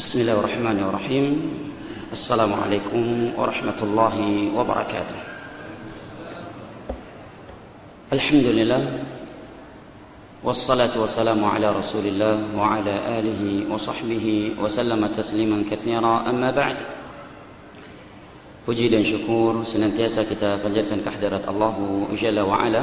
Bismillahirrahmanirrahim. Assalamualaikum warahmatullahi wabarakatuh. Alhamdulillah, wassalatu wassalamu ala rasulillah wa ala alihi wa sahbihi wa sallama tasliman katsira, amma ba'd. Puji dan syukur senantiasa kita panjatkan kehadirat Allah Jalla wa Ala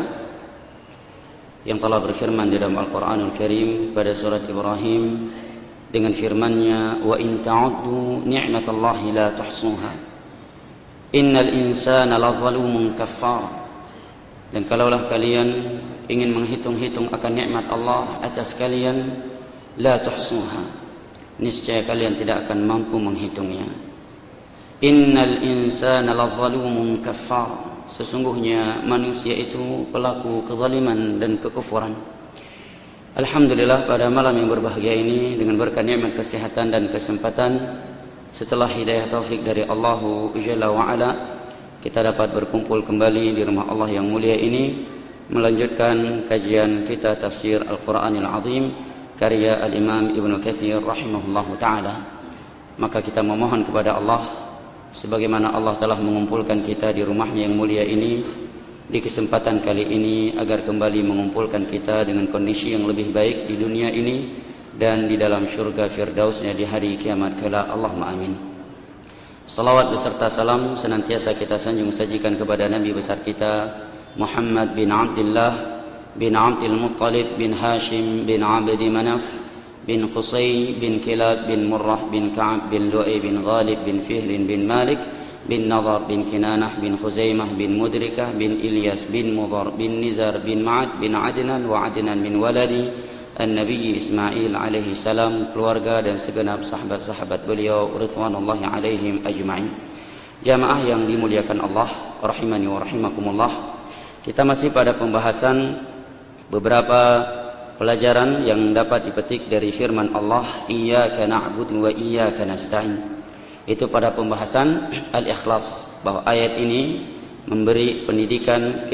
yang telah berfirman di dalam Al-Quranul Karim pada surat Ibrahim dengan firman-Nya, wa in ta'uddu ni'matallahi la tuhsuha innal insana lazalumun kaffar. Dan kalaulah kalian ingin menghitung-hitung akan nikmat Allah atas kalian, la tuhsuha, niscaya kalian tidak akan mampu menghitungnya. Innal insana lazalumun kaffar, sesungguhnya manusia itu pelaku kezaliman dan kekufuran. Alhamdulillah, pada malam yang berbahagia ini dengan berkat nikmat kesehatan dan kesempatan, setelah hidayah taufik dari Allah Jalla wa Ala, kita dapat berkumpul kembali di rumah Allah yang mulia ini, melanjutkan kajian kita tafsir Al-Quranil Azim karya Al-Imam Ibnu Katsir rahimahullahu ta'ala. Maka kita memohon kepada Allah, sebagaimana Allah telah mengumpulkan kita di rumahnya yang mulia ini di kesempatan kali ini, agar kembali mengumpulkan kita dengan kondisi yang lebih baik di dunia ini dan di dalam syurga firdausnya di hari kiamat kelak. Allahumma amin. Salawat beserta salam senantiasa kita sanjung sajikan kepada Nabi besar kita Muhammad bin Abdullah bin Abdul Muttalib bin Hashim bin Abdi Manaf bin Qusay bin Kilab bin Murrah bin Ka'ab bin Lu'ay bin Ghalib bin Fihr bin Malik bin Nadar bin Kinanah bin Khuzaimah bin Mudrikah bin Ilyas bin Mudhar bin Nizar bin Ma'ad bin Adnan wa Adnan bin waladi An-Nabi Ismail alaihi salam, keluarga dan segenap sahabat-sahabat beliau ridwanullahi alaihim ajma'in. Jamaah yang dimuliakan Allah rahimani wa rahimakumullah, kita masih pada pembahasan beberapa pelajaran yang dapat dipetik dari firman Allah, iyyaka na'budu wa iyyaka nasta'in. Itu pada pembahasan al-ikhlas, bahwa ayat ini memberi pendidikan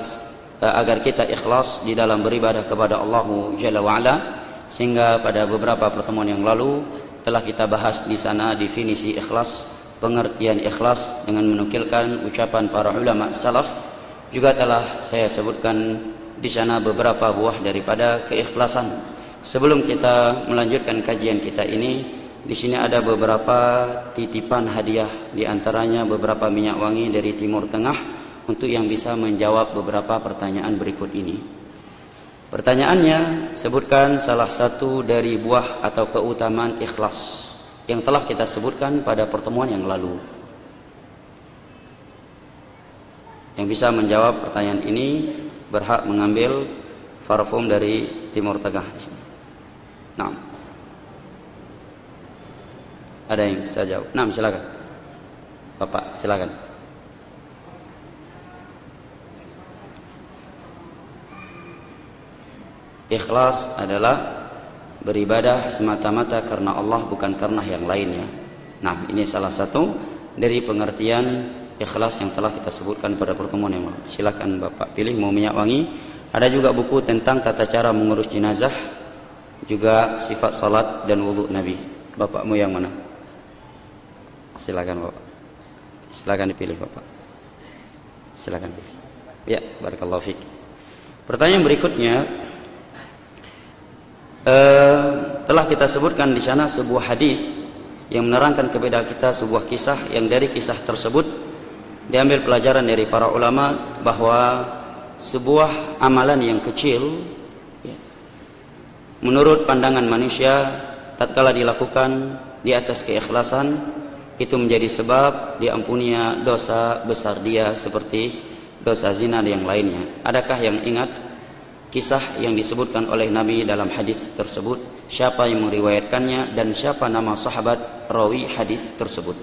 agar kita ikhlas di dalam beribadah kepada Allah Jalla wa Ala, sehingga pada beberapa pertemuan yang lalu telah kita bahas di sana definisi ikhlas, pengertian ikhlas dengan menukilkan ucapan para ulama salaf. Juga telah saya sebutkan di sana beberapa buah daripada keikhlasan. Sebelum kita melanjutkan kajian kita ini, di sini ada beberapa titipan hadiah, di antaranya beberapa minyak wangi dari Timur Tengah untuk yang bisa menjawab beberapa pertanyaan berikut ini. Pertanyaannya, sebutkan salah satu dari buah atau keutamaan ikhlas yang telah kita sebutkan pada pertemuan yang lalu. Yang bisa menjawab pertanyaan ini berhak mengambil parfum dari Timur Tengah. Nah, ada yang bisa jawab? Nah, silakan. Bapak, silakan. Ikhlas adalah beribadah semata-mata karena Allah, bukan karena yang lainnya. Nah, ini salah satu dari pengertian ikhlas yang telah kita sebutkan pada pertemuan yang lalu. Silakan Bapak pilih mau minyak wangi. Ada juga buku tentang tata cara mengurus jenazah, juga sifat salat dan wudu Nabi. Bapakmu yang mana? Silakan Bapak. Silakan dipilih Bapak. Silakan pilih. Ya, barakallahu fiik. Pertanyaan berikutnya, telah kita sebutkan di sana sebuah hadis yang menerangkan kepada kita sebuah kisah, yang dari kisah tersebut diambil pelajaran dari para ulama bahwa sebuah amalan yang kecil, menurut pandangan manusia, tatkala dilakukan di atas keikhlasan, itu menjadi sebab diampuninya dosa besar dia, seperti dosa zina dan yang lainnya. Adakah yang ingat kisah yang disebutkan oleh Nabi dalam hadis tersebut? Siapa yang meriwayatkannya dan siapa nama sahabat rawi hadis tersebut?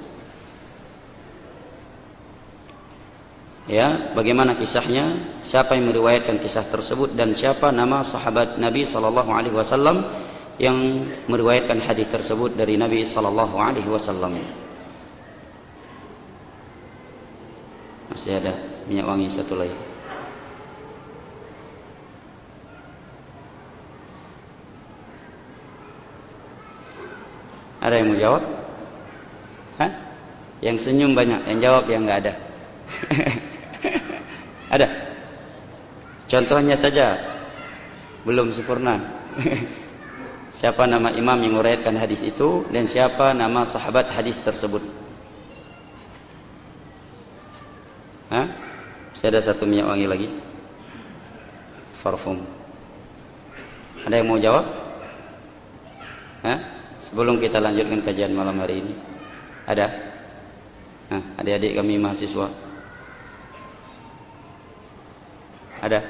Ya, bagaimana kisahnya? Siapa yang meriwayatkan kisah tersebut dan siapa nama sahabat Nabi sallallahu alaihi wasallam yang meriwayatkan hadis tersebut dari Nabi sallallahu alaihi wasallam? Masih ada minyak wangi satu lagi. Ada yang mau jawab? Hah? Yang senyum banyak, yang jawab yang nggak ada. Ada? Contohnya saja, belum sempurna. Siapa nama imam yang meriwayatkan hadis itu dan siapa nama sahabat hadis tersebut? Hah? Saya ada satu minyak wangi lagi. Parfum. Ada yang mau jawab? Hah? Sebelum kita lanjutkan kajian malam hari ini. Ada? Nah, adik-adik kami mahasiswa. Ada?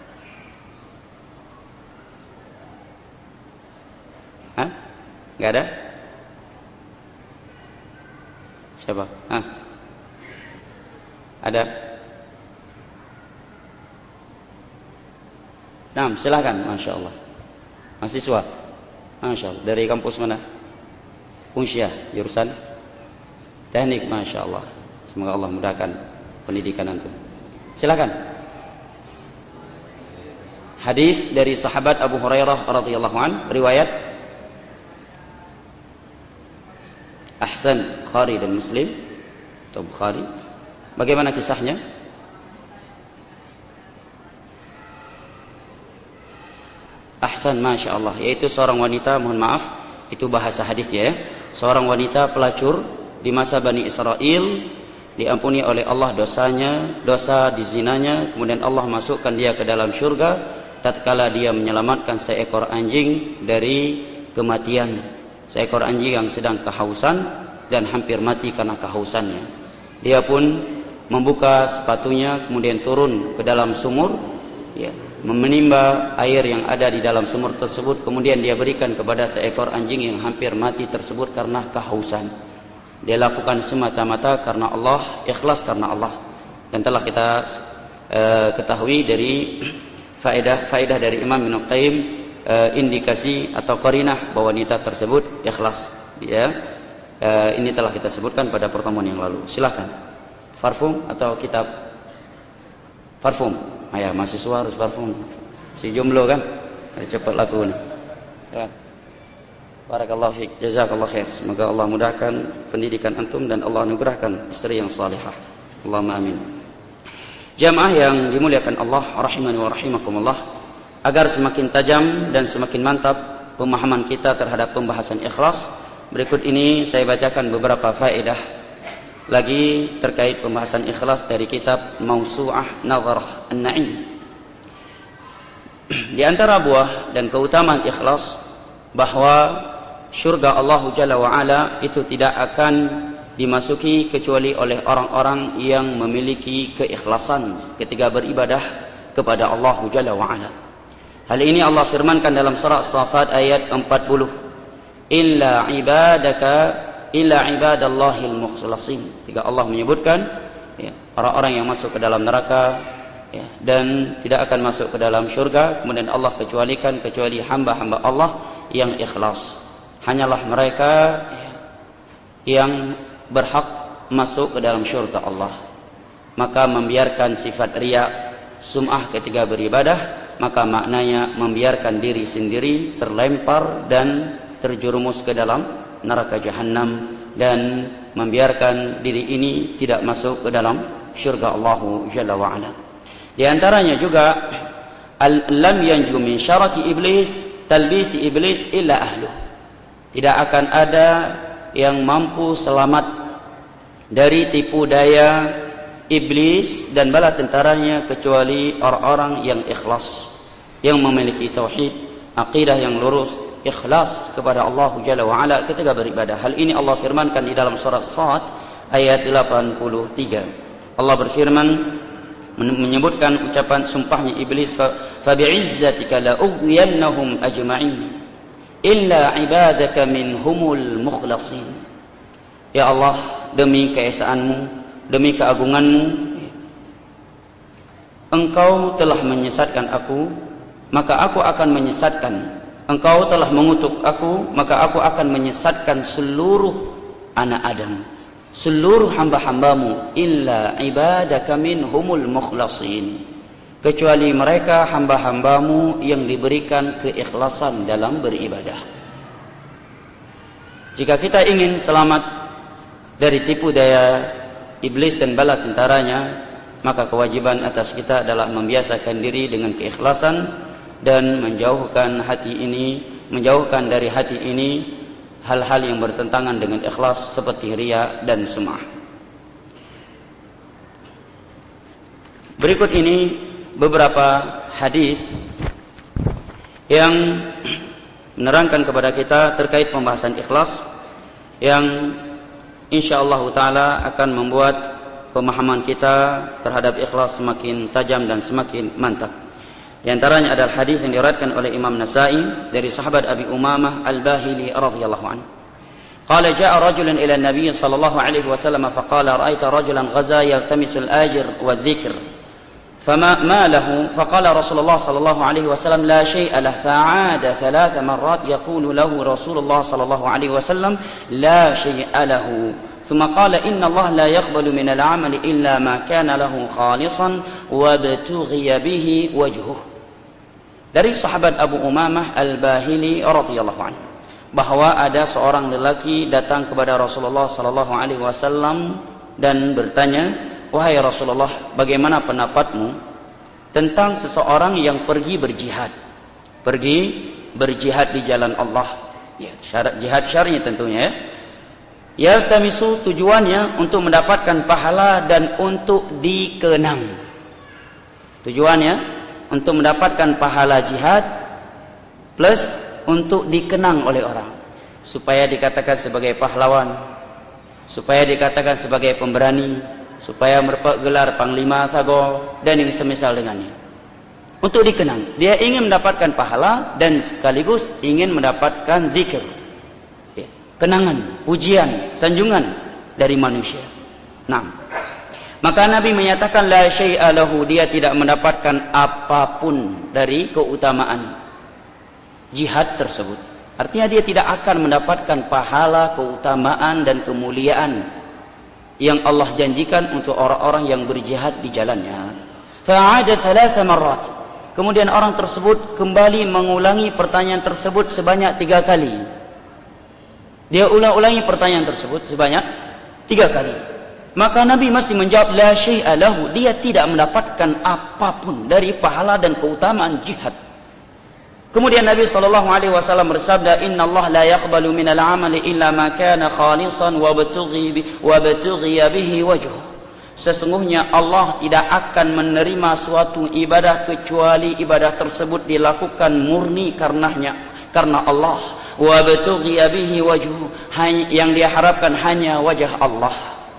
Hah? Gak ada? Siapa? Hah? Ada? Nah, silakan, Masya Allah. Mahasiswa, Masya Allah. Dari kampus mana? Unsyah, jurusan teknik, Masya Allah. Semoga Allah mudahkan pendidikan antum. Silakan. Hadis dari sahabat Abu Hurairah radhiyallahu an, riwayat Ahsan, Bukhari dan Muslim atau Bukhari. Bagaimana kisahnya? Ahsan, Masya Allah. Yaitu seorang wanita, mohon maaf, itu bahasa hadis ya. Seorang wanita pelacur di masa Bani Israel, diampuni oleh Allah dosanya, dosa dizinanya, kemudian Allah masukkan dia ke dalam syurga tatkala dia menyelamatkan seekor anjing dari kematian. Seekor anjing yang sedang kehausan dan hampir mati karena kehausannya. Dia pun membuka sepatunya kemudian turun ke dalam sumur, ya, menimba air yang ada di dalam sumur tersebut, kemudian dia berikan kepada seekor anjing yang hampir mati tersebut karena kehausan. Dia lakukan semata-mata karena Allah, ikhlas karena Allah. Dan telah kita ketahui dari faedah dari Imam Ibnu Qayyim, indikasi atau qarinah bahwa wanita tersebut ikhlas. Ya, ini telah kita sebutkan pada pertemuan yang lalu. Silakan. Parfum atau kitab? Parfum. Ya, mahasiswa harus parfum. Si jomblo kan, cepat laku nih. Silakan. Barakallahu fiik, jazakallahu khair. Semoga Allah mudahkan pendidikan antum dan Allah anugerahkan istri yang salihah. Allahumma amin. Jamaah yang dimuliakan Allah, rahimani wa rahimakumullah, agar semakin tajam dan semakin mantap pemahaman kita terhadap pembahasan ikhlas, berikut ini saya bacakan beberapa faedah lagi terkait pembahasan ikhlas dari kitab Mausu'ah Nadharah An-Na'im. Di antara buah dan keutamaan ikhlas bahwa syurga Allah Jalla wa'ala itu tidak akan dimasuki kecuali oleh orang-orang yang memiliki keikhlasan ketika beribadah kepada Allah Jalla wa'ala. Hal ini Allah firmankan dalam surah As-Saffat ayat 40. Illa ibadallahil mukhlasin. Ketika Allah menyebutkan ya, orang-orang yang masuk ke dalam neraka ya, dan tidak akan masuk ke dalam syurga, kemudian Allah kecuali hamba-hamba Allah yang ikhlas. Hanyalah mereka yang berhak masuk ke dalam syurga Allah. Maka membiarkan sifat riya, sum'ah ketika beribadah, maka maknanya membiarkan diri sendiri terlempar dan terjerumus ke dalam neraka jahanam, dan membiarkan diri ini tidak masuk ke dalam syurga Allah Jalla wa'ala. Di antaranya juga lam yanju min syaraki iblis talbisi iblis illa ahluh. Tidak akan ada yang mampu selamat dari tipu daya iblis dan bala tentaranya kecuali orang-orang yang ikhlas, yang memiliki tauhid, akidah yang lurus, ikhlas kepada Allah Jalla wa'ala ketika beribadah. Hal ini Allah firmankan di dalam surah Sad ayat 83. Allah berfirman menyebutkan ucapan sumpahnya iblis, fa bi'izzatika la ughwiyannahum ajma'in illa ibadaka minhumul mukhlasin. Ya Allah, demi keesaanmu, demi keagunganmu, Engkau telah menyesatkan aku, maka aku akan menyesatkan. Engkau telah mengutuk aku, maka aku akan menyesatkan seluruh anak Adam, seluruh hamba-hambamu, illa ibadaka minhumul mukhlasin, kecuali mereka hamba-hambamu yang diberikan keikhlasan dalam beribadah. Jika kita ingin selamat dari tipu daya iblis dan bala tentaranya, maka kewajiban atas kita adalah membiasakan diri dengan keikhlasan dan menjauhkan dari hati ini hal-hal yang bertentangan dengan ikhlas seperti riya dan sum'ah. Berikut ini beberapa hadis yang menerangkan kepada kita terkait pembahasan ikhlas yang insyaallah taala akan membuat pemahaman kita terhadap ikhlas semakin tajam dan semakin mantap. Di antaranya adalah hadis yang diriwayatkan oleh Imam Nasa'i dari sahabat Abi Umamah Al-Bahili radhiyallahu anhu. Qala jaa rajulun ila an-nabiy sallallahu alaihi wasallam faqala ra'aita rajulan ghaza yaltamisu al-ajr wa adh-dhikr فما له فقال رسول الله صلى الله عليه وسلم لا شيء له فعاد 3 مرات يقول له رسول الله صلى الله عليه وسلم لا شيء له ثم قال إن الله لا يقبل من العمل إلا ما كان له خالصا وابتغي به وجهه. Dari sahabat Abu Umamah Al-Bahili radhiyallahu anhu, bahwa ada seorang lelaki datang kepada Rasulullah sallallahu alaihi wasallam dan bertanya, "Wahai Rasulullah, bagaimana pendapatmu tentang seseorang yang pergi berjihad?" Pergi berjihad di jalan Allah. Ya, syarat jihad syar'i tentunya. Yaltamisu, tujuannya untuk mendapatkan pahala dan untuk dikenang. Tujuannya untuk mendapatkan pahala jihad plus untuk dikenang oleh orang, supaya dikatakan sebagai pahlawan, supaya dikatakan sebagai pemberani, supaya mendapat gelar Panglima Tagor dan yang semisal dengannya. Untuk dikenang, dia ingin mendapatkan pahala dan sekaligus ingin mendapatkan zikir, ya, kenangan, pujian, sanjungan dari manusia. Nah, maka Nabi menyatakan la syai'a lahu, dia tidak mendapatkan apapun dari keutamaan jihad tersebut. Artinya dia tidak akan mendapatkan pahala, keutamaan dan kemuliaan yang Allah janjikan untuk orang-orang yang berjihad di jalannya. Fa'ada 3 marrat. Kemudian orang tersebut kembali mengulangi pertanyaan tersebut sebanyak 3 kali. Dia ulang-ulangi pertanyaan tersebut sebanyak 3 kali. Maka Nabi masih menjawab la syai'a lahu, dia tidak mendapatkan apapun dari pahala dan keutamaan jihad. Kemudian Nabi SAW bersabda, Inna Allah la yaqbalu minal amali illa ma kana khalisan wa batughiya bihi wajhu. Sesungguhnya Allah tidak akan menerima suatu ibadah kecuali ibadah tersebut dilakukan murni karena Allah. Wa batughiya bihi wajhu, yang diharapkan hanya wajah Allah.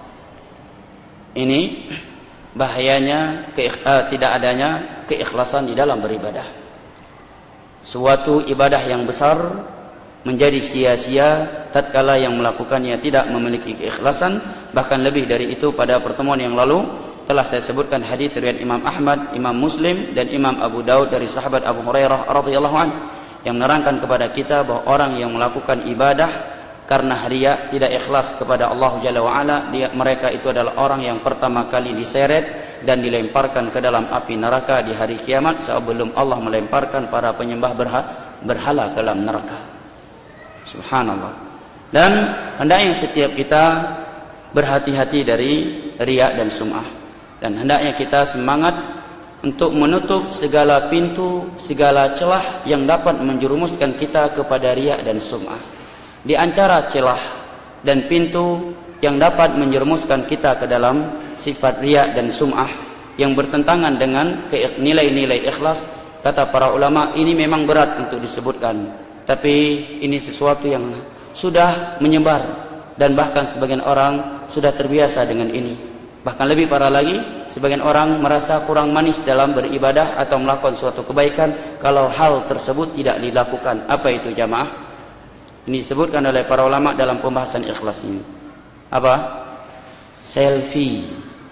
Ini bahayanya tidak adanya keikhlasan di dalam beribadah. Suatu ibadah yang besar menjadi sia-sia tatkala yang melakukannya tidak memiliki keikhlasan. Bahkan lebih dari itu, pada pertemuan yang lalu telah saya sebutkan hadis riwayat Imam Ahmad, Imam Muslim dan Imam Abu Daud dari sahabat Abu Hurairah radhiyallahu anhu yang menerangkan kepada kita bahwa orang yang melakukan ibadah karena riya, tidak ikhlas kepada Allah Jalla wa Ala, mereka itu adalah orang yang pertama kali diseret dan dilemparkan ke dalam api neraka di hari kiamat sebelum Allah melemparkan para penyembah berhala ke dalam neraka. Subhanallah. Dan hendaknya setiap kita berhati-hati dari riya dan sum'ah, dan hendaknya kita semangat untuk menutup segala pintu, segala celah yang dapat menjerumuskan kita kepada riya dan sum'ah. Di antara celah dan pintu yang dapat menjerumuskan kita ke dalam sifat riya dan sum'ah yang bertentangan dengan nilai-nilai ikhlas, kata para ulama, ini memang berat untuk disebutkan, tapi ini sesuatu yang sudah menyebar dan bahkan sebagian orang sudah terbiasa dengan ini. Bahkan lebih parah lagi, sebagian orang merasa kurang manis dalam beribadah atau melakukan suatu kebaikan kalau hal tersebut tidak dilakukan. Apa itu jamaah? Ini disebutkan oleh para ulama dalam pembahasan ikhlas ini. Apa? Selfie.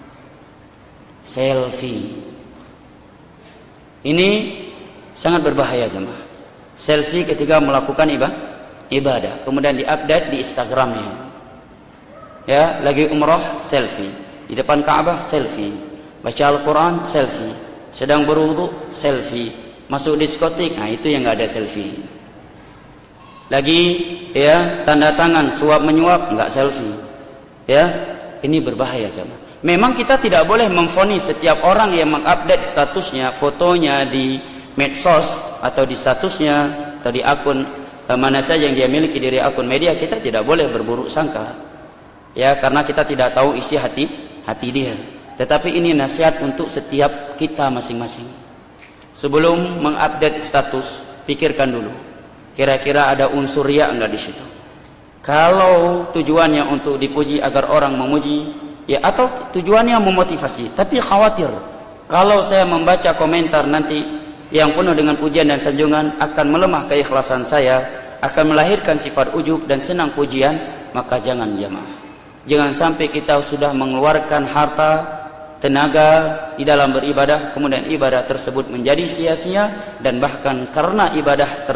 Ini sangat berbahaya jemaah. Selfie ketika melakukan ibadah, kemudian diupdate di Instagramnya. Ya, lagi umrah selfie, di depan Ka'bah selfie, baca Al-Quran selfie, sedang berwudu selfie, masuk diskotik, nah itu yang nggak ada selfie. Lagi ya tanda tangan suap menyuap, enggak selfie. Ya, ini berbahaya jemaah. Memang kita tidak boleh memvonis setiap orang yang mengupdate statusnya, fotonya di medsos atau di statusnya atau di akun mana saja yang dia miliki dari akun media, kita tidak boleh berburuk sangka. Ya, karena kita tidak tahu isi hati dia. Tetapi ini nasihat untuk setiap kita masing-masing. Sebelum mengupdate status, pikirkan dulu. Kira-kira ada unsur riya enggak di situ? Kalau tujuannya untuk dipuji agar orang memuji, ya, atau tujuannya memotivasi, tapi khawatir kalau saya membaca komentar nanti yang penuh dengan pujian dan sanjungan akan melemah keikhlasan saya, akan melahirkan sifat ujub dan senang pujian, maka jangan jemaah. Jangan sampai kita sudah mengeluarkan harta, tenaga di dalam beribadah, kemudian ibadah tersebut menjadi sia-sia, dan bahkan karena ibadah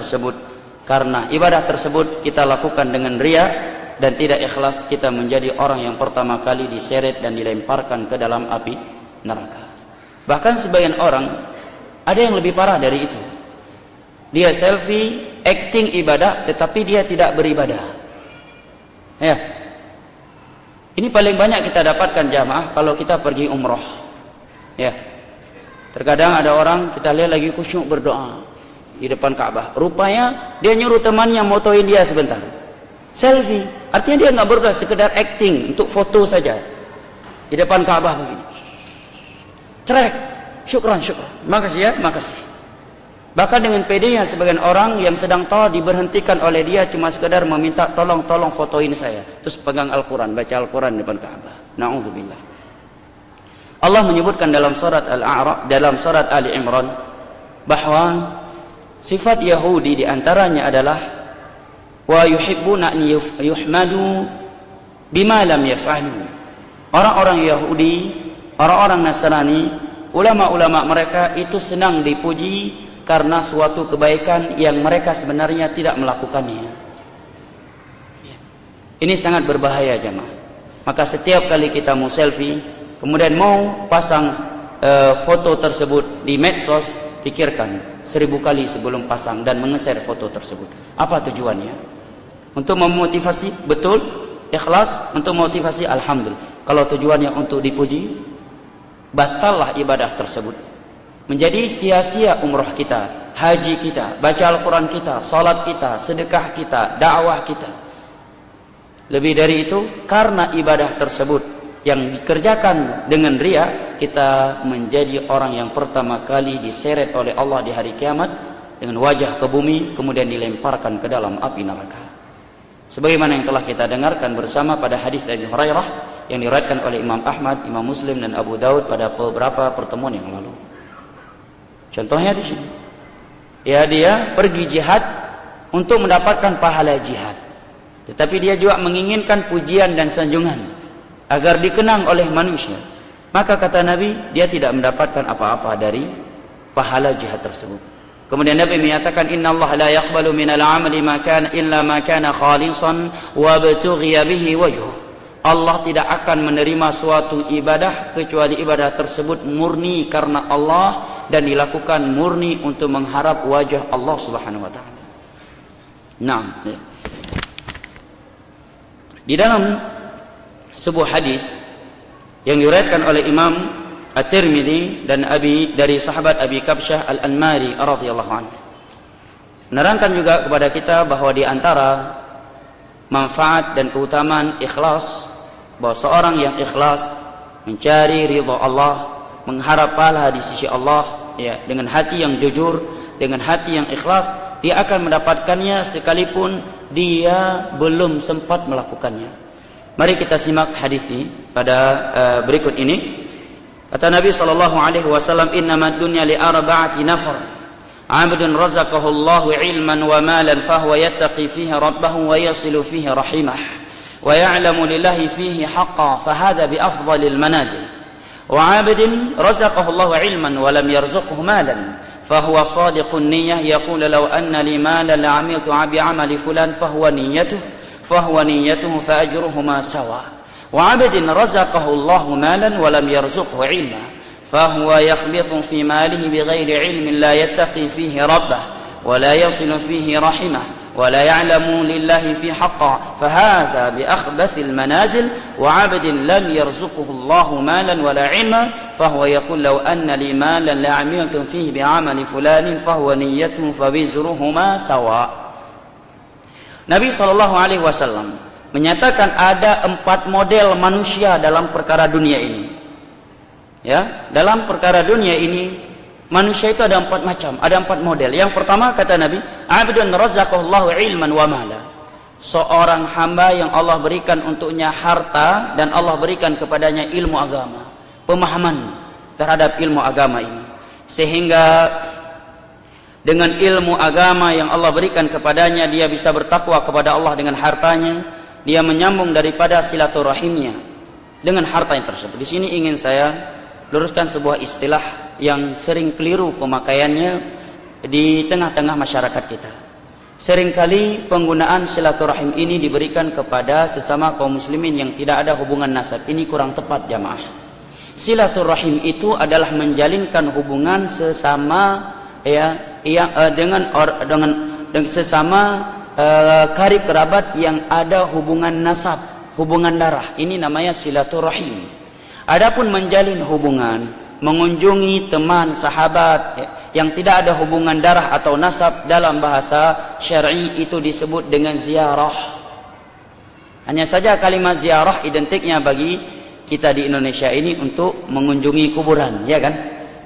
tersebut kita lakukan dengan riya dan tidak ikhlas, kita menjadi orang yang pertama kali diseret dan dilemparkan ke dalam api neraka. Bahkan sebagian orang ada yang lebih parah dari itu. Dia selfie, acting ibadah, tetapi dia tidak beribadah. Ya, ini paling banyak kita dapatkan jamaah kalau kita pergi umroh. Ya, terkadang ada orang kita lihat lagi khusyuk berdoa di depan Ka'bah. Rupanya dia nyuruh temannya motoin dia sebentar. Selfie, artinya dia nggak berdoa, sekedar acting untuk foto saja di depan Ka'bah begini. Cerek, syukran, makasih ya, makasih. Bahkan dengan pedenya sebagian orang yang sedang tahu diberhentikan oleh dia cuma sekedar meminta tolong fotoin saya, terus pegang Al-Quran, baca Al-Quran di depan Ka'bah. Na'udzubillah. Allah menyebutkan dalam surat Al-A'raf, dalam surat Ali Imran, bahwa sifat Yahudi diantaranya adalah wa yuhibbuna an yuhmadu bima lam yaf'alu. Orang-orang Yahudi, orang-orang Nasrani, ulama-ulama mereka itu senang dipuji karena suatu kebaikan yang mereka sebenarnya tidak melakukannya. Ini sangat berbahaya jemaah. Maka setiap kali kita mau selfie, kemudian mau pasang foto tersebut di medsos, pikirkan 1000 kali sebelum pasang dan mengeser foto tersebut. Apa tujuannya? Untuk memotivasi, betul, ikhlas. Untuk motivasi, alhamdulillah. Kalau tujuannya untuk dipuji, batallah ibadah tersebut. Menjadi sia-sia umrah kita, haji kita, baca Al-Quran kita, salat kita, sedekah kita, dakwah kita. Lebih dari itu, karena ibadah tersebut yang dikerjakan dengan riya, kita menjadi orang yang pertama kali diseret oleh Allah di hari kiamat dengan wajah ke bumi, kemudian dilemparkan ke dalam api neraka. Sebagaimana yang telah kita dengarkan bersama pada hadis Abi Hurairah yang diriwayatkan oleh Imam Ahmad, Imam Muslim dan Abu Daud pada beberapa pertemuan yang lalu. Contohnya di sini, ya, dia pergi jihad untuk mendapatkan pahala jihad, tetapi dia juga menginginkan pujian dan sanjungan agar dikenang oleh manusia. Maka kata Nabi, dia tidak mendapatkan apa-apa dari pahala jihad tersebut. Kemudian Nabi menyatakan, Inna Allah la yaqbalu minal amali illa ma kana khalisan wa batughiya bihi wajhuh. Allah tidak akan menerima suatu ibadah kecuali ibadah tersebut murni karena Allah dan dilakukan murni untuk mengharap wajah Allah Subhanahu wa taala. Nah, di dalam sebuah hadis yang diriwayatkan oleh Imam At-Tirmidzi dan dari sahabat Abi Kabsyah Al-Anmari radhiyallahu anhu, menerangkan juga kepada kita bahwa di antara manfaat dan keutamaan ikhlas, bahwa seorang yang ikhlas mencari ridha Allah, mengharap pahala di sisi Allah, ya, dengan hati yang jujur, dengan hati yang ikhlas, dia akan mendapatkannya sekalipun dia belum sempat melakukannya. Mari kita simak hadis ini pada berikut ini. Kata Nabi sallallahu alaihi wasallam, "Innamad dunya li arba'ati nafar. 'Abdun razaqahu Allahu 'ilman wa malan fahuwa yattaqi fihi rabbahu wa yasilu fihi rahimah. ويعلم لله فيه حقا فهذا بأفضل المنازل وعابد رزقه الله علما ولم يرزقه مالا فهو صادق النية يقول لو أن لي مالا لعملت بعمل فلان فهو نيته فأجرهما سوا وعبد رزقه الله مالا ولم يرزقه علما فهو يخبط في ماله بغير علم لا يتقي فيه ربه ولا يصل فيه رحمه ولا يعلم لله في حقا فهذا بأخبث المنازل وعبد لم يرزقه الله مالا ولا علما فهو يقول لو أن لي مالا لعملت فيه بعمل فلان فهو نيته فوزرهما سواء. Nabi SAW menyatakan ada 4 model manusia dalam perkara dunia ini. Ya, dalam perkara dunia ini manusia itu ada 4 macam, ada 4 model. Yang pertama kata Nabi, abdun razaqallahu ilman wa mala. Seorang hamba yang Allah berikan untuknya harta dan Allah berikan kepadanya ilmu agama, pemahaman terhadap ilmu agama ini. Sehingga dengan ilmu agama yang Allah berikan kepadanya, dia bisa bertakwa kepada Allah dengan hartanya. Dia menyambung daripada silaturahimnya dengan harta yang tersebut. Di sini ingin saya luruskan sebuah istilah yang sering keliru pemakaiannya di tengah-tengah masyarakat kita. Seringkali penggunaan silaturahim ini diberikan kepada sesama kaum muslimin yang tidak ada hubungan nasab. Ini kurang tepat jamaah. Silaturahim itu adalah menjalinkan hubungan sesama dengan sesama karib kerabat yang ada hubungan nasab, hubungan darah. Ini namanya silaturahim. Adapun menjalin hubungan, mengunjungi teman, sahabat yang tidak ada hubungan darah atau nasab, dalam bahasa syar'i itu disebut dengan ziarah. Hanya saja kalimat ziarah identiknya bagi kita di Indonesia ini untuk mengunjungi kuburan, ya kan?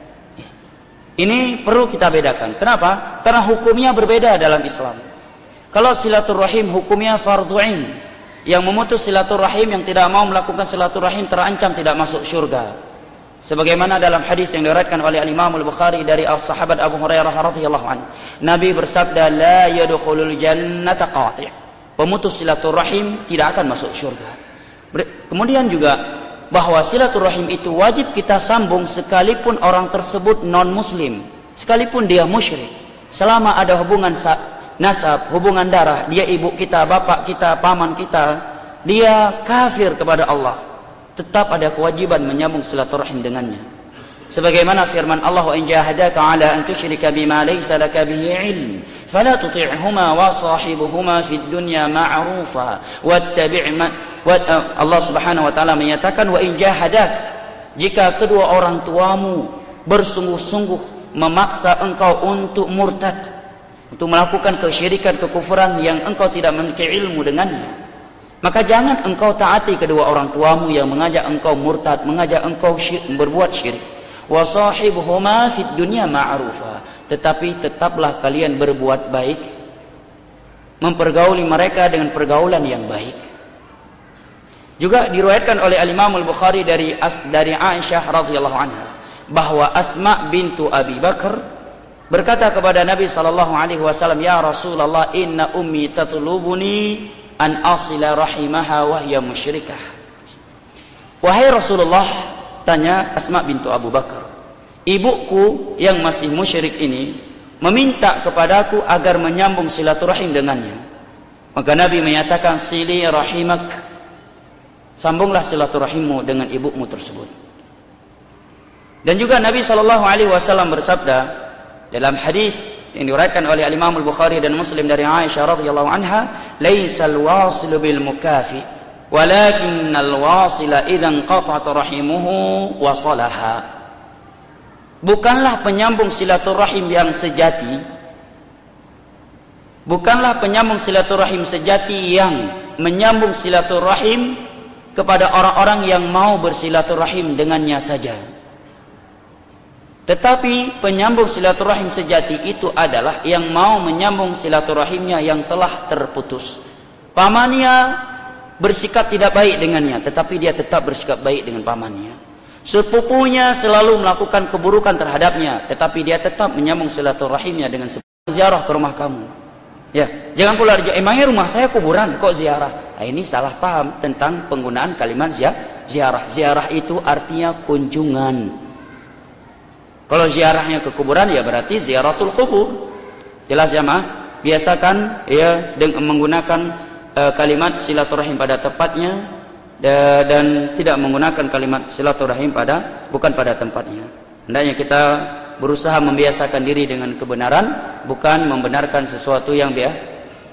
Ini perlu kita bedakan. Kenapa? Karena hukumnya berbeda dalam Islam. Kalau silaturahim hukumnya fardhu ain. Yang memutus silaturahim, yang tidak mau melakukan silaturahim terancam tidak masuk syurga. Sebagaimana dalam hadis yang diriwayatkan oleh Imam Al-Bukhari dari sahabat Abu Hurairah radhiyallahu anhu, Nabi bersabda, la yadkhulul jannata qati'. Pemutus silaturahim tidak akan masuk syurga. Kemudian juga bahwa silaturahim itu wajib kita sambung sekalipun orang tersebut non-muslim, sekalipun dia musyrik. Selama ada hubungan nasab, hubungan darah, dia ibu kita, bapak kita, paman kita, dia kafir kepada Allah, tetap ada kewajiban menyambung silaturahim dengannya. Sebagaimana firman Allah, wa in jahadaka ala an tusyrika bima laysa laka bihi ilm fala tuti'huma wa sahibuhuma fid dunya ma'rufa wattabi' ma. Allah Subhanahu wa taala menyatakan, wa in jahadak, jika kedua orang tuamu bersungguh-sungguh memaksa engkau untuk murtad, untuk melakukan kesyirikan, kekufuran yang engkau tidak memiliki ilmu dengannya, maka jangan engkau taati kedua orang tuamu yang mengajak engkau murtad, mengajak engkau berbuat syirik. Wa sahibuhuma fid dunya ma'rufa, tetapi tetaplah kalian berbuat baik, mempergauli mereka dengan pergaulan yang baik. Juga diriwayatkan oleh Imam Al-Bukhari dari Aisyah radhiyallahu anha bahwa Asma bintu Abi Bakar berkata kepada Nabi sallallahu alaihi wasallam, ya Rasulullah, inna ummi tatlubuni an asila rahimaha wa hiya musyrikah. Wahai Rasulullah, tanya Asma bintu Abu Bakar, ibuku yang masih musyrik ini meminta kepadaku agar menyambung silaturahim dengannya. Maka Nabi menyatakan, sili rahimak, sambunglah silaturahimmu dengan ibumu tersebut. Dan juga Nabi SAW bersabda dalam hadis yang diriwayatkan oleh Imam Al-Bukhari dan Muslim dari Aisyah radhiyallahu anha, laisal wasilu bil mukafi walakinnal wasila idzan qata'at rahimuhu wasalaha. Bukanlah penyambung silaturahim yang sejati, bukanlah penyambung silaturahim sejati yang menyambung silaturahim kepada orang-orang yang mau bersilaturahim dengannya saja. Tetapi penyambung silaturahim sejati itu adalah yang mau menyambung silaturahimnya yang telah terputus. Pamannya bersikap tidak baik dengannya, tetapi dia tetap bersikap baik dengan pamannya. Sepupunya selalu melakukan keburukan terhadapnya, tetapi dia tetap menyambung silaturahimnya dengan ziarah ke rumah kamu. Ya, jangan pula emangnya rumah saya kuburan kok ziarah. Nah, ini salah paham tentang penggunaan kalimat ziarah. Ziarah itu artinya kunjungan. Kalau ziarahnya ke kuburan ya berarti ziaratul kubur. Jelas ya, mah? Biasakan ya dengan menggunakan kalimat silaturahim pada tempatnya dan tidak menggunakan kalimat silaturahim bukan pada tempatnya. Hendaknya kita berusaha membiasakan diri dengan kebenaran, bukan membenarkan sesuatu yang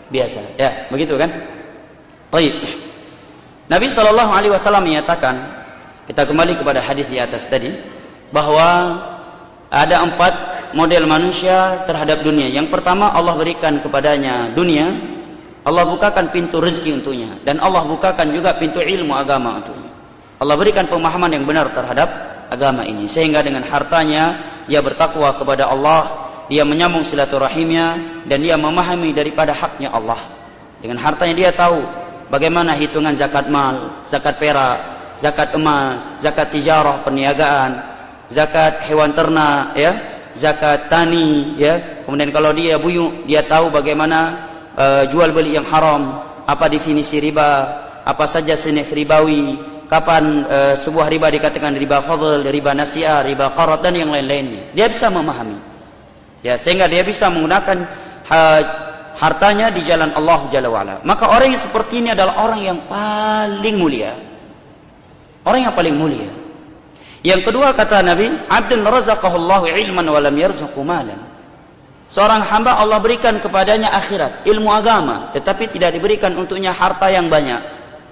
biasa. Ya, begitu kan? Baik. Nabi SAW menyatakan, kita kembali kepada hadis di atas tadi, bahwa ada 4 model manusia terhadap dunia. Yang pertama, Allah berikan kepadanya dunia, Allah bukakan pintu rezeki untuknya, dan Allah bukakan juga pintu ilmu agama untuknya. Allah berikan pemahaman yang benar terhadap agama ini, sehingga dengan hartanya dia bertakwa kepada Allah, dia menyambung silaturahimnya, dan dia memahami daripada haknya Allah. Dengan hartanya dia tahu bagaimana hitungan zakat mal, zakat perak, zakat emas, zakat tijarah, perniagaan, zakat hewan ternak, ya, zakat tani, ya. Kemudian kalau dia buyuk, dia tahu bagaimana jual beli yang haram, apa definisi riba, apa saja sinif ribawi, kapan sebuah riba dikatakan riba fadl, riba nasi'ah, riba qarat, dan yang lain-lainnya. Dia bisa memahami, ya, sehingga dia bisa menggunakan hartanya di jalan Allah Jalla wa'ala. Maka orang yang seperti ini adalah orang yang paling mulia. Orang yang paling mulia. Yang kedua kata Nabi, Abdun razaqahullahu ilman wa lam yarzuqhu malan. Seorang hamba Allah berikan kepadanya akhirat, ilmu agama, tetapi tidak diberikan untuknya harta yang banyak.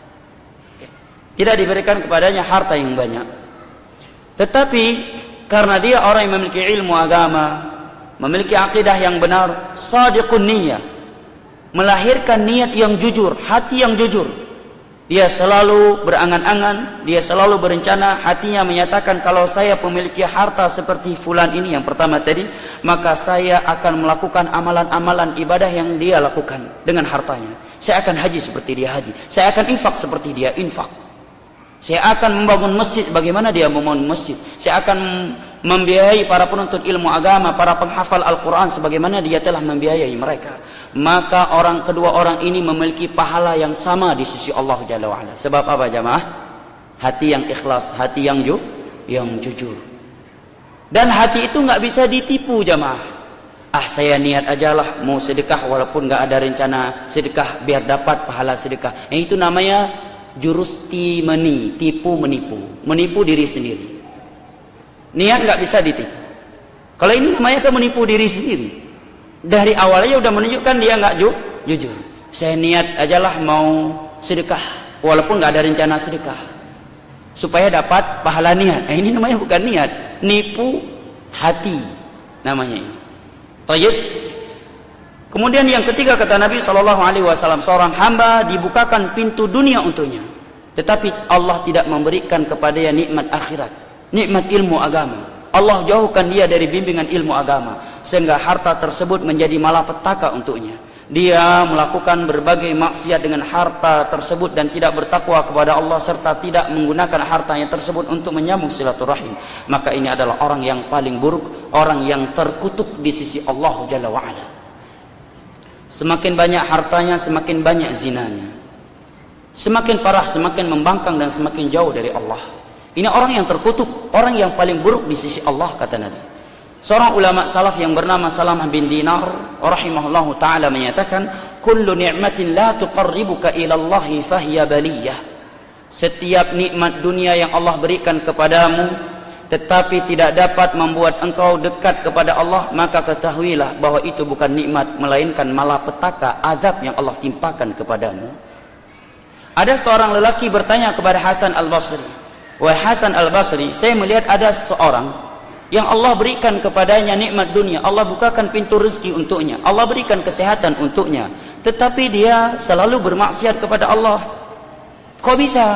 Tidak diberikan kepadanya harta yang banyak. Tetapi karena dia orang yang memiliki ilmu agama, memiliki akidah yang benar, shadiqun niyah, melahirkan niat yang jujur, hati yang jujur. Dia selalu berangan-angan, dia selalu berencana, hatinya menyatakan, kalau saya memiliki harta seperti fulan ini yang pertama tadi, maka saya akan melakukan amalan-amalan ibadah yang dia lakukan dengan hartanya. Saya akan haji seperti dia haji, saya akan infak seperti dia infak. Saya akan membangun masjid bagaimana dia membangun masjid. Saya akan membiayai para penuntut ilmu agama, para penghafal Al-Quran sebagaimana dia telah membiayai mereka. Maka kedua orang ini memiliki pahala yang sama di sisi Allah Jalla wa'ala. Sebab apa jamaah? Hati yang ikhlas, hati yang jujur. Dan hati itu nggak bisa ditipu jamaah. Saya niat ajalah mau sedekah walaupun nggak ada rencana sedekah biar dapat pahala sedekah. Itu namanya jurus timani, tipu menipu diri sendiri. Niat nggak bisa ditipu. Kalau ini namanya kan menipu diri sendiri. Dari awalnya udah menunjukkan dia nggak jujur. Saya niat ajalah mau sedekah walaupun nggak ada rencana sedekah supaya dapat pahala niat. Ini namanya bukan niat, nipu hati namanya ini. Tayyib. Kemudian yang ketiga kata Nabi SAW, seorang hamba dibukakan pintu dunia untuknya, tetapi Allah tidak memberikan kepadanya nikmat akhirat, nikmat ilmu agama. Allah jauhkan dia dari bimbingan ilmu agama, sehingga harta tersebut menjadi malapetaka untuknya. Dia melakukan berbagai maksiat dengan harta tersebut dan tidak bertakwa kepada Allah, serta tidak menggunakan hartanya tersebut untuk menyambung silaturahim. Maka ini adalah orang yang paling buruk, orang yang terkutuk di sisi Allah Jalla wa'ala. Semakin banyak hartanya, semakin banyak zinanya. Semakin parah, semakin membangkang dan semakin jauh dari Allah. Ini orang yang terkutuk, orang yang paling buruk di sisi Allah kata Nabi. Seorang ulama salaf yang bernama Salamah bin Dinar rahimahullahu taala menyatakan, "Kullu ni'matin la tuqarribuka ila Allah fahiya baliyah." Setiap nikmat dunia yang Allah berikan kepadamu tetapi tidak dapat membuat engkau dekat kepada Allah, maka ketahuilah bahwa itu bukan nikmat melainkan malapetaka, azab yang Allah timpakan kepadamu. Ada seorang lelaki bertanya kepada Hasan Al-Basri, "Wahai Hasan Al-Basri, saya melihat ada seorang yang Allah berikan kepadanya nikmat dunia, Allah bukakan pintu rezeki untuknya, Allah berikan kesehatan untuknya, tetapi dia selalu bermaksiat kepada Allah. Kok bisa?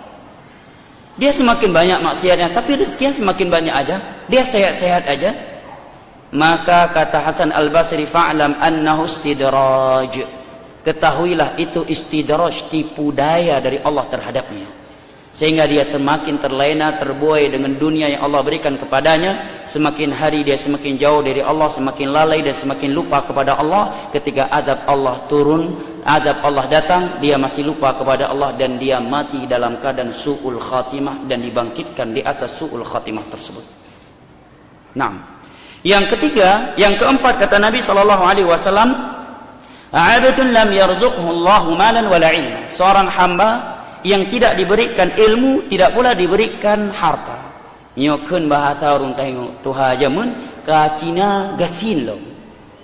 Dia semakin banyak maksiatnya, tapi rezekinya semakin banyak aja. Dia sehat-sehat aja." Maka kata Hasan Al-Basri, "Fa'lam annahu istidraj." Ketahuilah itu istidraj, tipu daya dari Allah terhadapnya. Sehingga dia semakin terlena, terbuai dengan dunia yang Allah berikan kepadanya. Semakin hari dia semakin jauh dari Allah, semakin lalai dan semakin lupa kepada Allah. Ketika azab Allah turun, azab Allah datang, dia masih lupa kepada Allah dan dia mati dalam keadaan su'ul khatimah dan dibangkitkan di atas su'ul khatimah tersebut. Nah, yang ketiga, yang keempat kata Nabi SAW, "Abdun lam yarzuqhu Allahu malan wala ilma." Seorang hamba yang tidak diberikan ilmu, tidak pula diberikan harta. Nyokeun bahasa orang tengok tuha jamun ka Cina gasin lo.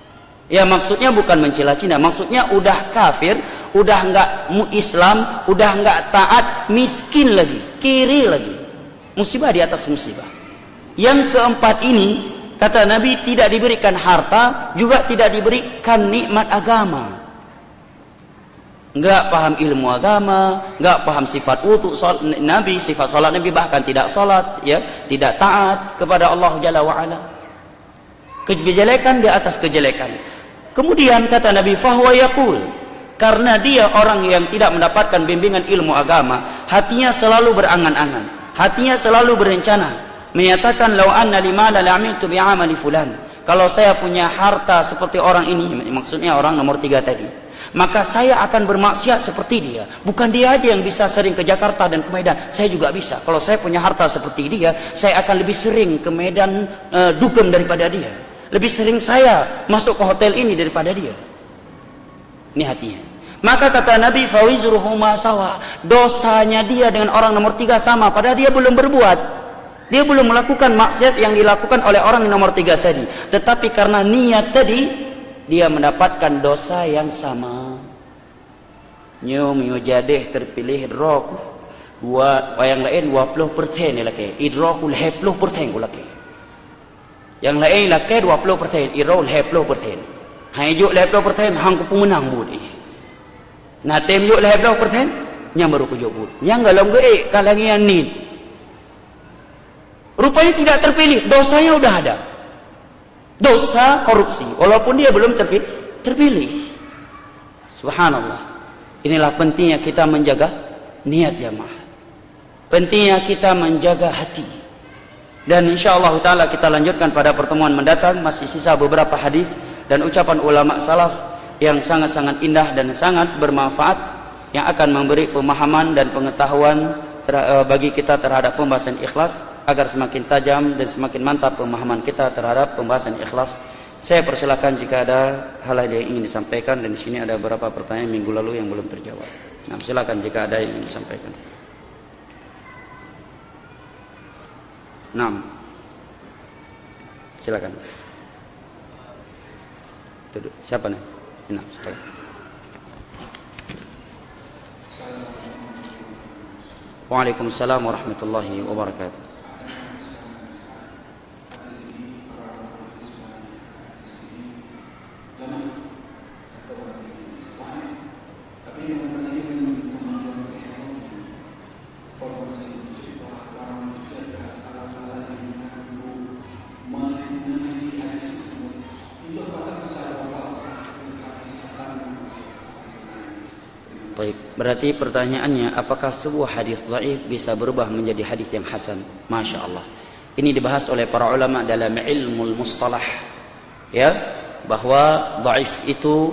Ya, maksudnya bukan mencela Cina, maksudnya udah kafir, udah enggak Islam, udah enggak taat, miskin lagi, kiri lagi. Musibah di atas musibah. Yang keempat ini, kata Nabi, tidak diberikan harta, juga tidak diberikan nikmat agama. Enggak paham ilmu agama, enggak paham sifat wudu Nabi, sifat salat Nabi, bahkan tidak salat, ya, tidak taat kepada Allah Jalla wa Ala. Kejelekan di atas kejelekan. Kemudian kata Nabi, fahuwa yaqul, karena dia orang yang tidak mendapatkan bimbingan ilmu agama, hatinya selalu berangan-angan, hatinya selalu berencana, menyatakan law anna limala la'amiltu bi'amali fulan. Kalau saya punya harta seperti orang ini, maksudnya orang nomor 3 tadi, maka saya akan bermaksiat seperti dia. Bukan dia aja yang bisa sering ke Jakarta dan ke Medan, saya juga bisa. Kalau saya punya harta seperti dia, saya akan lebih sering ke Medan dugem daripada dia. Lebih sering saya masuk ke hotel ini daripada dia. Ini hatinya. Maka kata Nabi, fawizruhuma sawa, dosanya dia dengan orang nomor 3 sama, padahal dia belum berbuat. Dia belum melakukan maksiat yang dilakukan oleh orang yang nomor 3 tadi. Tetapi karena niat tadi, dia mendapatkan dosa yang sama. Nyum yujadeh terpilih idroku. Yang lain 20% ni laki. Idroku 10% ku laki. Yang lain laki 20%. Idroku 10%. Hanya juk 10% hang ku pemenang bud ni. Nah tem juk 10% yang baru ku juk bud. Yang galong ge kalangi yang ni. Rupanya tidak terpilih, dosanya udah ada. Dosa korupsi, walaupun dia belum terpilih. Subhanallah. Inilah pentingnya kita menjaga niat jamaah. Pentingnya kita menjaga hati. Dan insyaAllah ta'ala kita lanjutkan pada pertemuan mendatang. Masih sisa beberapa hadis dan ucapan ulama salaf yang sangat-sangat indah dan sangat bermanfaat, yang akan memberi pemahaman dan pengetahuan bagi kita terhadap pembahasan ikhlas, agar semakin tajam dan semakin mantap pemahaman kita terhadap pembahasan ikhlas. Saya persilakan jika ada hal yang ingin disampaikan, dan di sini ada beberapa pertanyaan minggu lalu yang belum terjawab. Nah, silakan jika ada yang ingin disampaikan. Nah, silakan. Siapa nih? Nah, silakan. Waalaikumsalam warahmatullahi wabarakatuh. Berarti pertanyaannya, apakah sebuah hadis dhaif bisa berubah menjadi hadis yang hasan? Masya Allah. Ini dibahas oleh para ulama dalam ilmu mustalah, ya, bahwa dhaif itu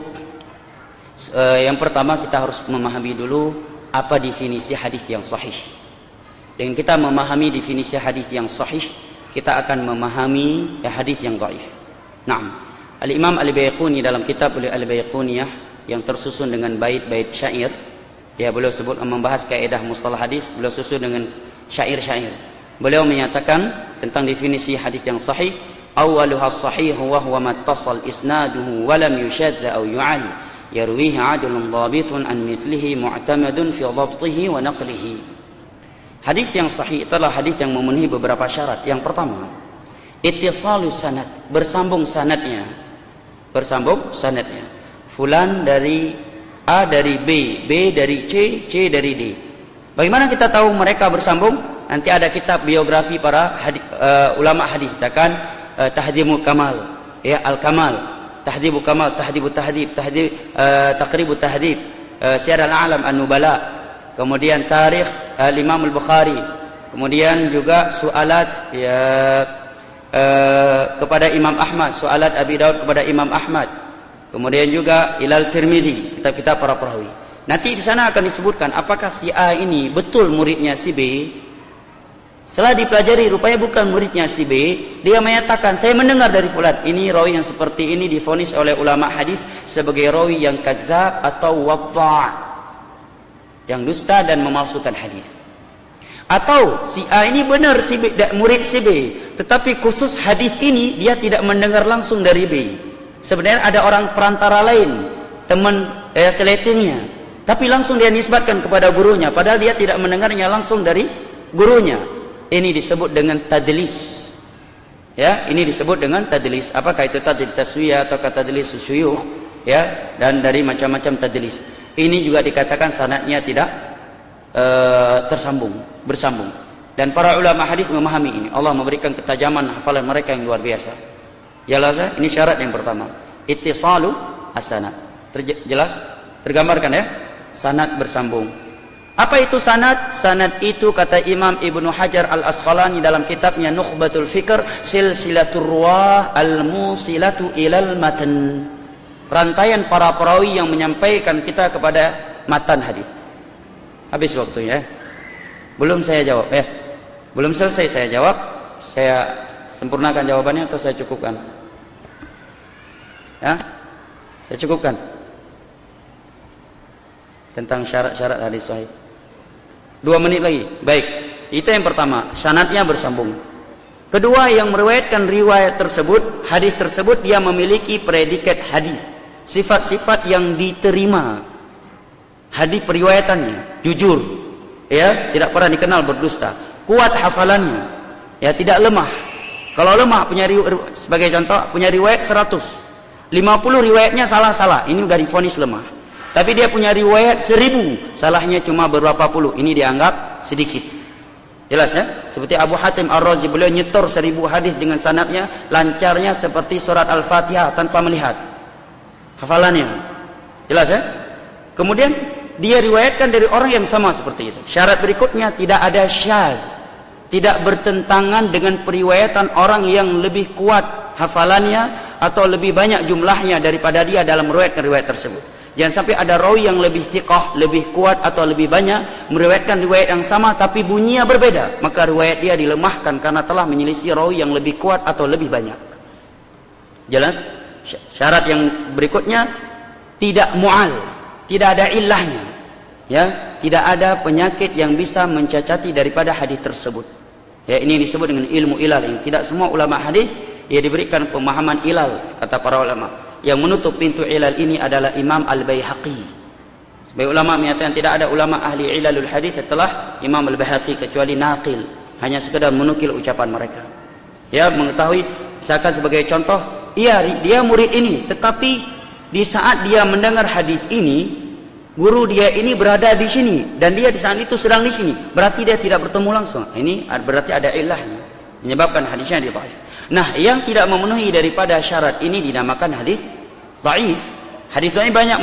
yang pertama kita harus memahami dulu apa definisi hadis yang sahih. Dengan kita memahami definisi hadis yang sahih, kita akan memahami hadis yang dhaif. Naam. Al-Imam Al-Baiquni dalam kitab Al-Baiquniyah yang tersusun dengan bait-bait syair, ya, beliau sebut membahas kaedah mustalah hadis, beliau susun dengan syair-syair. Beliau menyatakan tentang definisi hadis yang sahih, awwaluha sahih wa huwa mattasal isnaduhu wa lam yushadda aw yu'al yarwihi 'adlun dhabitun an mithlihi mu'tamadun fi dhabtihi wa naqlihi. Hadis yang sahih itulah hadis yang memenuhi beberapa syarat. Yang pertama, ittisalus sanad, bersambung sanadnya. Bersambung sanadnya. Fulan dari A dari B, B dari C, C dari D. Bagaimana kita tahu mereka bersambung? Nanti ada kitab biografi para ulama hadis, katakan Tahdhibul Kamal, ya, Al-Kamal, Tahdhibul Kamal, Tahdhibut Tahdhib, Taqribut Tahdhib, Syiar Al-A'lam An-Nubala, kemudian Tarikh Al-Imam Al-Bukhari, kemudian juga Su'alat, ya, kepada Imam Ahmad, Su'alat Abi Daud kepada Imam Ahmad. Kemudian juga Ilal Tirmidzi, kitab-kitab para perawi. Nanti di sana akan disebutkan apakah si A ini betul muridnya si B. Setelah dipelajari rupanya bukan muridnya si B, dia menyatakan, saya mendengar dari fulan, ini rawi yang seperti ini divonis oleh ulama hadis sebagai rawi yang kadzdzab atau wadda', yang dusta dan memalsukan hadis. Atau si A ini benar si B, murid si B, tetapi khusus hadis ini dia tidak mendengar langsung dari B. Sebenarnya ada orang perantara lain, teman seletingnya, tapi langsung dia nisbatkan kepada gurunya, padahal dia tidak mendengarnya langsung dari gurunya. Ini disebut dengan tadlis. Ya, ini disebut dengan tadlis. Apakah itu tadlis taswiyah atau tadlis syuyukh? Ya, dan dari macam-macam tadlis. Ini juga dikatakan sanadnya tidak bersambung. Dan para ulama hadis memahami ini. Allah memberikan ketajaman hafalan mereka yang luar biasa. Jelas, ini syarat yang pertama. Ittisalu as-sanad. Jelas? Tergambarkan ya? Sanad bersambung. Apa itu sanad? Sanad itu kata Imam Ibnu Hajar Al-Asqalani dalam kitabnya Nukhbatul Fikr, silsilatur ruwah al-musilatu ilal matan. Rantaian para perawi yang menyampaikan kita kepada matan hadis. Habis waktunya. Belum saya jawab ya. Belum selesai saya jawab. Saya sempurnakan jawabannya atau saya cukupkan? Ya? Saya cukupkan. Tentang syarat-syarat hadis sahih. 2 menit lagi. Baik. Itu yang pertama, sanadnya bersambung. Kedua, yang meriwayatkan riwayat tersebut, hadis tersebut dia memiliki predikat hadis. Sifat-sifat yang diterima. Hadis periwayatannya jujur, ya, tidak pernah dikenal berdusta, kuat hafalannya, ya, tidak lemah. Kalau lemah sebagai contoh punya riwayat 100, 50 riwayatnya salah-salah, ini udah divonis lemah. Tapi dia punya riwayat 1000, salahnya cuma berapa puluh, ini dianggap sedikit. Jelas ya? Seperti Abu Hatim Ar-Razi, beliau nyetor 1000 hadis dengan sanadnya lancarnya seperti surat Al-Fatihah tanpa melihat hafalannya. Jelas ya? Kemudian dia riwayatkan dari orang yang sama seperti itu. Syarat berikutnya tidak ada syadz, tidak bertentangan dengan periwayatan orang yang lebih kuat hafalannya atau lebih banyak jumlahnya daripada dia dalam meriwayatkan riwayat tersebut. Jangan sampai ada rawi yang lebih thiqah, lebih kuat atau lebih banyak meriwayatkan riwayat yang sama tapi bunyinya berbeda, maka riwayat dia dilemahkan karena telah menyelisih rawi yang lebih kuat atau lebih banyak. Jelas? Syarat yang berikutnya tidak mu'al, tidak ada illahnya, ya, tidak ada penyakit yang bisa mencacati daripada hadis tersebut. Ya, ini disebut dengan ilmu ilal. Yang tidak semua ulama hadis ia diberikan pemahaman ilal, kata para ulama. Yang menutup pintu ilal ini adalah Imam Al-Baihaqi. Sebagai ulama menyatakan tidak ada ulama ahli ilalul hadis setelah Imam Al-Baihaqi kecuali naqil, hanya sekedar menukil ucapan mereka. Ya, mengetahui, misalkan sebagai contoh, iya, dia murid ini, tetapi di saat dia mendengar hadis ini, guru dia ini berada di sini dan dia di saat itu sedang di sini. Berarti dia tidak bertemu langsung. Ini berarti ada illahnya, menyebabkan hadisnya dhaif. Nah, yang tidak memenuhi daripada syarat ini dinamakan hadis dhaif. Hadis dhaif banyak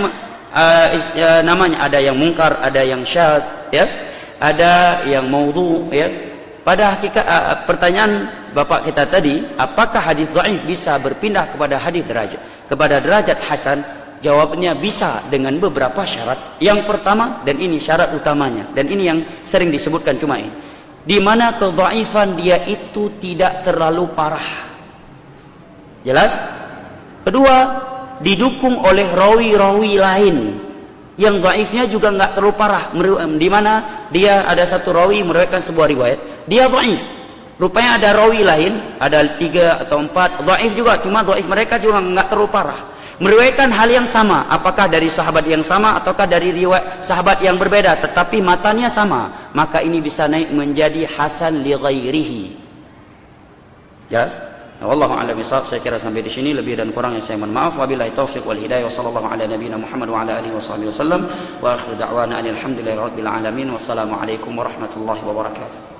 namanya, ada yang mungkar, ada yang syadz, ya, ada yang maudhu, ya. Pada hakikat pertanyaan Bapak kita tadi, apakah hadis dhaif bisa berpindah kepada hadis derajat hasan? Jawabnya bisa dengan beberapa syarat. Yang pertama, dan ini syarat utamanya, dan ini yang sering disebutkan cuma ini, di mana kedhaifan dia itu tidak terlalu parah. Jelas? Kedua, didukung oleh rawi-rawi lain yang dhaifnya juga enggak terlalu parah, di mana dia ada satu rawi meriwayatkan sebuah riwayat, dia dhaif. Rupanya ada rawi lain, ada 3 atau 4 dhaif juga, cuma dhaif mereka juga enggak terlalu parah. Meriwayatkan hal yang sama, apakah dari sahabat yang sama ataukah dari riwayat sahabat yang berbeda, tetapi matanya sama, maka ini bisa naik menjadi hasan li ghairihi. Jelas? Wallahu a'lam bishawab. Saya kira sampai di sini, lebih dan kurang yang saya mohon maaf. Wabillahi taufiq wal hidayah. Wassallallahu ala nabiyyina Muhammad wa ala alihi washabihi wasallam. Wa akhiru da'wana alhamdulillahi rabbil alamin. Wassalamu alaikum warahmatullahi wabarakatuh.